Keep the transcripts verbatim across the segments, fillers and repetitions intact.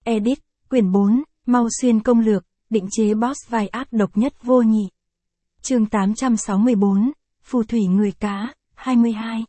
Edit, quyển bốn, Mau Xuyên công lược, định chế boss vai ác độc nhất vô nhị. Chương tám trăm sáu mươi bốn, Phù thủy người cá, hai mươi hai.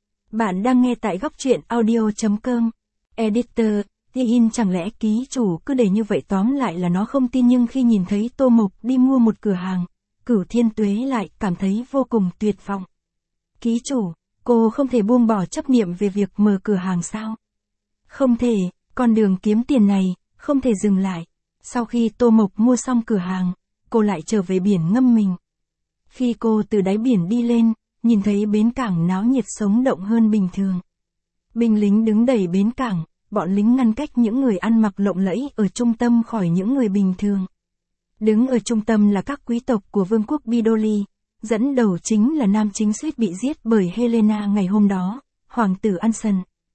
Bạn đang nghe tại góc truyện audio chấm com. Editor, in chẳng lẽ ký chủ cứ để như vậy, tóm lại là nó không tin, nhưng khi nhìn thấy Tô Mộc đi mua một cửa hàng, Cửu Thiên Tuế lại cảm thấy vô cùng tuyệt vọng. Ký chủ, cô không thể buông bỏ chấp niệm về việc mở cửa hàng sao? Không thể, con đường kiếm tiền này, không thể dừng lại. Sau khi Tô Mộc mua xong cửa hàng, cô lại trở về biển ngâm mình. Khi cô từ đáy biển đi lên, nhìn thấy bến cảng náo nhiệt sống động hơn bình thường. Binh lính đứng đầy bến cảng, bọn lính ngăn cách những người ăn mặc lộng lẫy ở trung tâm khỏi những người bình thường. Đứng ở trung tâm là các quý tộc của vương quốc Bidoli, dẫn đầu chính là nam chính suýt bị giết bởi Helena ngày hôm đó, hoàng tử Anson.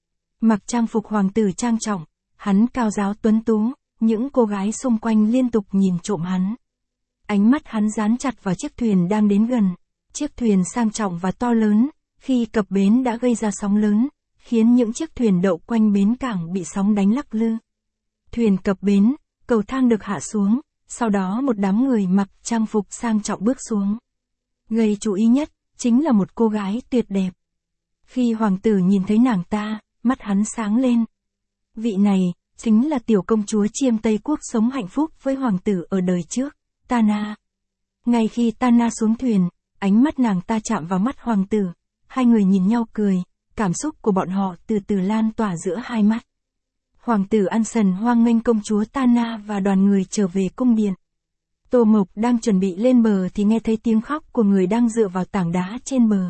Mặc trang phục hoàng tử trang trọng, hắn cao giáo tuấn tú, những cô gái xung quanh liên tục nhìn trộm hắn. Ánh mắt hắn dán chặt vào chiếc thuyền đang đến gần. Chiếc thuyền sang trọng và to lớn, khi cập bến đã gây ra sóng lớn, khiến những chiếc thuyền đậu quanh bến cảng bị sóng đánh lắc lư. Thuyền cập bến, cầu thang được hạ xuống, sau đó một đám người mặc trang phục sang trọng bước xuống. Gây chú ý nhất, chính là một cô gái tuyệt đẹp. Khi hoàng tử nhìn thấy nàng ta, mắt hắn sáng lên. Vị này, chính là tiểu công chúa chiêm Tây Quốc sống hạnh phúc với hoàng tử ở đời trước, Tana. Ngay khi Tana xuống thuyền, ánh mắt nàng ta chạm vào mắt hoàng tử, hai người nhìn nhau cười, cảm xúc của bọn họ từ từ lan tỏa giữa hai mắt. Hoàng tử Anson hoan nghênh công chúa Tana và đoàn người trở về cung điện. Tô Mộc đang chuẩn bị lên bờ thì nghe thấy tiếng khóc của người đang dựa vào tảng đá trên bờ.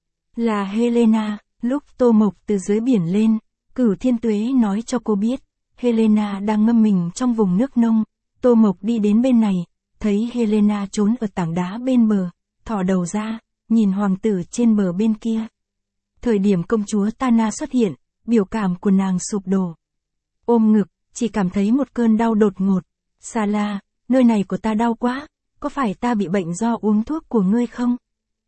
Là Helena. Lúc Tô Mộc từ dưới biển lên, Cửu Thiên Tuế nói cho cô biết, Helena đang ngâm mình trong vùng nước nông. Tô Mộc đi đến bên này, thấy Helena trốn ở tảng đá bên bờ, thò đầu ra, nhìn hoàng tử trên bờ bên kia. Thời điểm công chúa Tana xuất hiện, biểu cảm của nàng sụp đổ. Ôm ngực, chỉ cảm thấy một cơn đau đột ngột. Sala, nơi này của ta đau quá, có phải ta bị bệnh do uống thuốc của ngươi không?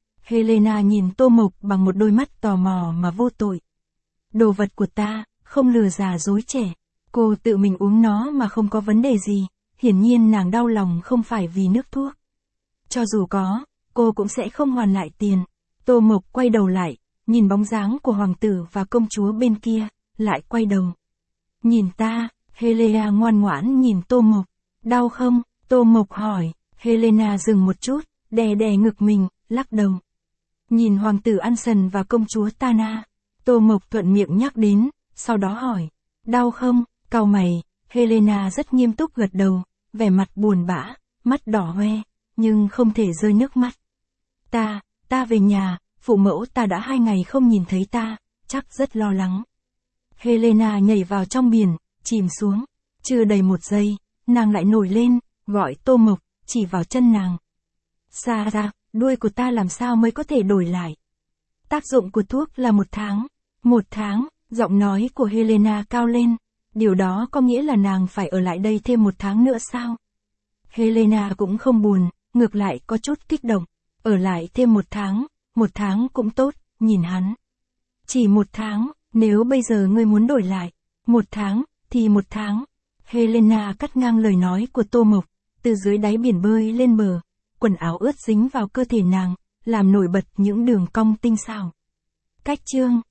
Helena nhìn Tô Mộc bằng một đôi mắt tò mò mà vô tội. Đồ vật của ta, không lừa già dối trẻ. Cô tự mình uống nó mà không có vấn đề gì, hiển nhiên nàng đau lòng không phải vì nước thuốc. Cho dù có, cô cũng sẽ không hoàn lại tiền. Tô Mộc quay đầu lại, nhìn bóng dáng của hoàng tử và công chúa bên kia, lại quay đầu. Nhìn ta, Helena ngoan ngoãn nhìn Tô Mộc. Đau không? Tô Mộc hỏi. Helena dừng một chút, đè đè ngực mình, lắc đầu. Nhìn hoàng tử Anson và công chúa Tana, Tô Mộc thuận miệng nhắc đến, sau đó hỏi. Đau không? Cau mày, Helena rất nghiêm túc gật đầu, vẻ mặt buồn bã, mắt đỏ hoe, nhưng không thể rơi nước mắt. Ta, ta về nhà, phụ mẫu ta đã hai ngày không nhìn thấy ta, chắc rất lo lắng. Helena nhảy vào trong biển, chìm xuống. Chưa đầy một giây, nàng lại nổi lên, gọi Tô Mộc, chỉ vào chân nàng. Xa ra, đuôi của ta làm sao mới có thể đổi lại? Tác dụng của thuốc là một tháng. Một tháng, giọng nói của Helena cao lên. Điều đó có nghĩa là nàng phải ở lại đây thêm một tháng nữa sao? Helena cũng không buồn, ngược lại có chút kích động. Ở lại thêm một tháng, một tháng cũng tốt, nhìn hắn. Chỉ một tháng, nếu bây giờ ngươi muốn đổi lại, một tháng, thì một tháng. Helena cắt ngang lời nói của Tô Mộc, từ dưới đáy biển bơi lên bờ, quần áo ướt dính vào cơ thể nàng, làm nổi bật những đường cong tinh xảo. Cách chương